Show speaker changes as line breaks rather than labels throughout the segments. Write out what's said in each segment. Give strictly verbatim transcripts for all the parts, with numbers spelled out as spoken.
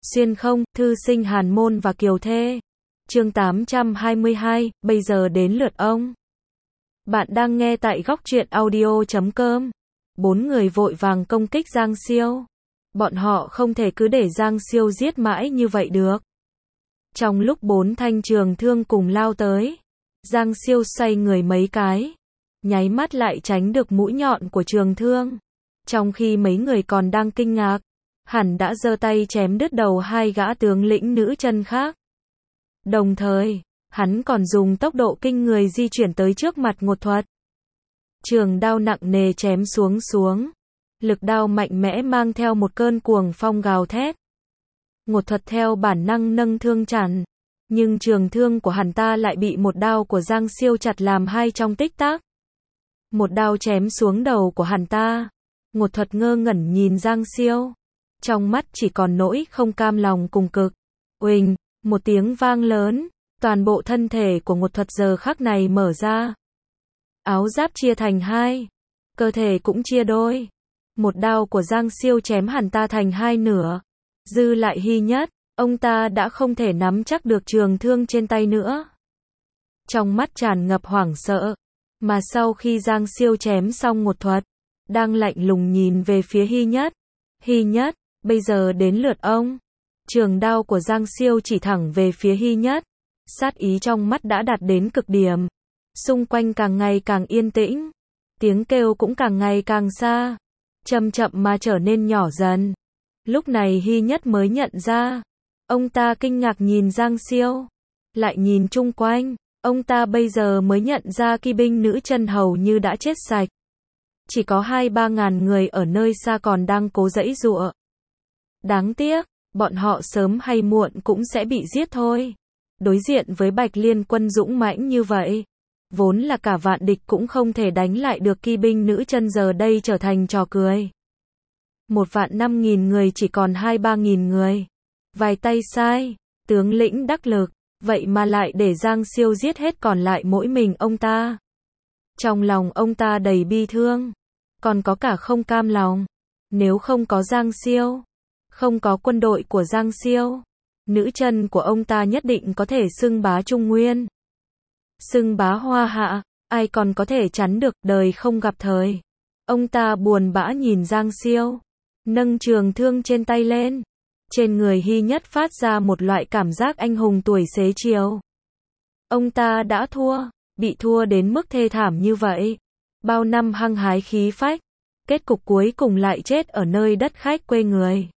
Xuyên không, thư sinh Hàn Môn và Kiều Thê. Chương tám trăm hai mươi hai, bây giờ đến lượt ông. Bạn đang nghe tại góc truyện audio chấm com. Bốn người vội vàng công kích Giang Siêu. Bọn họ không thể cứ để Giang Siêu giết mãi như vậy được. Trong lúc bốn thanh trường thương cùng lao tới, Giang Siêu xoay người mấy cái, nháy mắt lại tránh được mũi nhọn của trường thương. Trong khi mấy người còn đang kinh ngạc, hẳn đã giơ tay chém đứt đầu hai gã tướng lĩnh nữ chân khác. Đồng thời, hắn còn dùng tốc độ kinh người di chuyển tới trước mặt Ngột Thuật. Trường đao nặng nề chém xuống xuống. Lực đao mạnh mẽ mang theo một cơn cuồng phong gào thét. Ngột Thuật theo bản năng nâng thương chặn, nhưng trường thương của hắn ta lại bị một đao của Giang Siêu chặt làm hai trong tích tắc. Một đao chém xuống đầu của hắn ta. Ngột Thuật ngơ ngẩn nhìn Giang Siêu, trong mắt chỉ còn nỗi không cam lòng cùng cực. Uỳnh, một tiếng vang lớn, toàn bộ thân thể của Ngột Thuật giờ khắc này mở ra. Áo giáp chia thành hai, cơ thể cũng chia đôi. Một đao của Giang Siêu chém hắn ta thành hai nửa. Dư lại Hy Nhất, ông ta đã không thể nắm chắc được trường thương trên tay nữa. Trong mắt tràn ngập hoảng sợ, mà sau khi Giang Siêu chém xong Ngột Thuật, đang lạnh lùng nhìn về phía Hy Nhất. Hy Nhất, bây giờ đến lượt ông. Trường đao của Giang Siêu chỉ thẳng về phía Hy Nhất. Sát ý trong mắt đã đạt đến cực điểm. Xung quanh càng ngày càng yên tĩnh. Tiếng kêu cũng càng ngày càng xa. Chậm chậm mà trở nên nhỏ dần. Lúc này Hy Nhất mới nhận ra. Ông ta kinh ngạc nhìn Giang Siêu. Lại nhìn chung quanh. Ông ta bây giờ mới nhận ra kỵ binh nữ chân hầu như đã chết sạch. Chỉ có hai ba ngàn người ở nơi xa còn đang cố giãy giụa. Đáng tiếc, bọn họ sớm hay muộn cũng sẽ bị giết thôi. Đối diện với Bạch Liên quân dũng mãnh như vậy, vốn là cả vạn địch cũng không thể đánh lại được kỵ binh nữ chân, giờ đây trở thành trò cười. Một vạn năm nghìn người chỉ còn hai ba nghìn người. Vài tay sai, tướng lĩnh đắc lực, vậy mà lại để Giang Siêu giết hết còn lại mỗi mình ông ta. Trong lòng ông ta đầy bi thương, còn có cả không cam lòng. Nếu không có Giang Siêu, không có quân đội của Giang Siêu, nữ chân của ông ta nhất định có thể xưng bá Trung Nguyên, xưng bá Hoa Hạ, ai còn có thể chắn được, đời không gặp thời. Ông ta buồn bã nhìn Giang Siêu, nâng trường thương trên tay lên. Trên người Hy Nhất phát ra một loại cảm giác anh hùng tuổi xế chiều. Ông ta đã thua, bị thua đến mức thê thảm như vậy. Bao năm hăng hái khí phách, kết cục cuối cùng lại chết ở nơi đất khách quê người.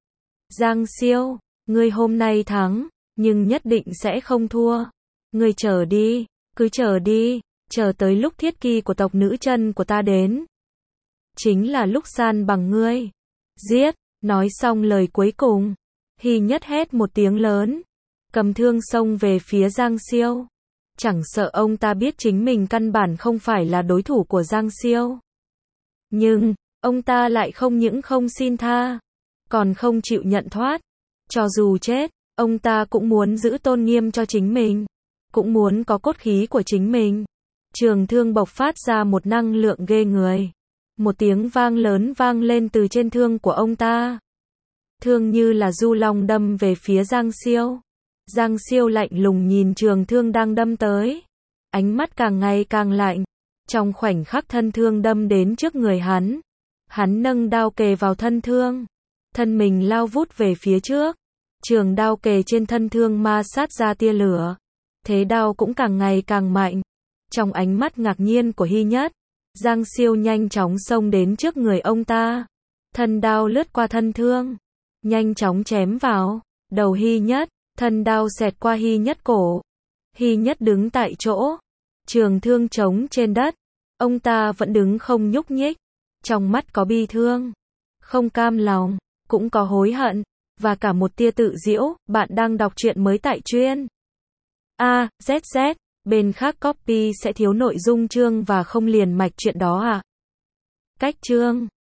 Giang Siêu, ngươi hôm nay thắng, nhưng nhất định sẽ không thua. Ngươi chờ đi, cứ chờ đi, chờ tới lúc thiết kỳ của tộc nữ chân của ta đến. Chính là lúc san bằng ngươi. Giết, nói xong lời cuối cùng, Hy Nhất hét một tiếng lớn, cầm thương xông về phía Giang Siêu. Chẳng sợ ông ta biết chính mình căn bản không phải là đối thủ của Giang Siêu. Nhưng, ông ta lại không những không xin tha, còn không chịu nhận thoát. Cho dù chết, ông ta cũng muốn giữ tôn nghiêm cho chính mình, cũng muốn có cốt khí của chính mình. Trường thương bộc phát ra một năng lượng ghê người. Một tiếng vang lớn vang lên từ trên thương của ông ta. Thương như là du long đâm về phía Giang Siêu. Giang Siêu lạnh lùng nhìn trường thương đang đâm tới. Ánh mắt càng ngày càng lạnh. Trong khoảnh khắc thân thương đâm đến trước người hắn, hắn nâng đao kề vào thân thương. Thân mình lao vút về phía trước. Trường đao kề trên thân thương ma sát ra tia lửa. Thế đao cũng càng ngày càng mạnh. Trong ánh mắt ngạc nhiên của Hy Nhất, Giang Siêu nhanh chóng xông đến trước người ông ta. Thân đao lướt qua thân thương, nhanh chóng chém vào đầu Hy Nhất. Thân đao xẹt qua Hy Nhất cổ. Hy Nhất đứng tại chỗ, trường thương trống trên đất. Ông ta vẫn đứng không nhúc nhích. Trong mắt có bi thương, không cam lòng, cũng có hối hận, và cả một tia tự giễu. Bạn đang đọc truyện mới tại truyện A Z Z. Bên khác copy sẽ thiếu nội dung chương và không liền mạch chuyện đó à? Cách chương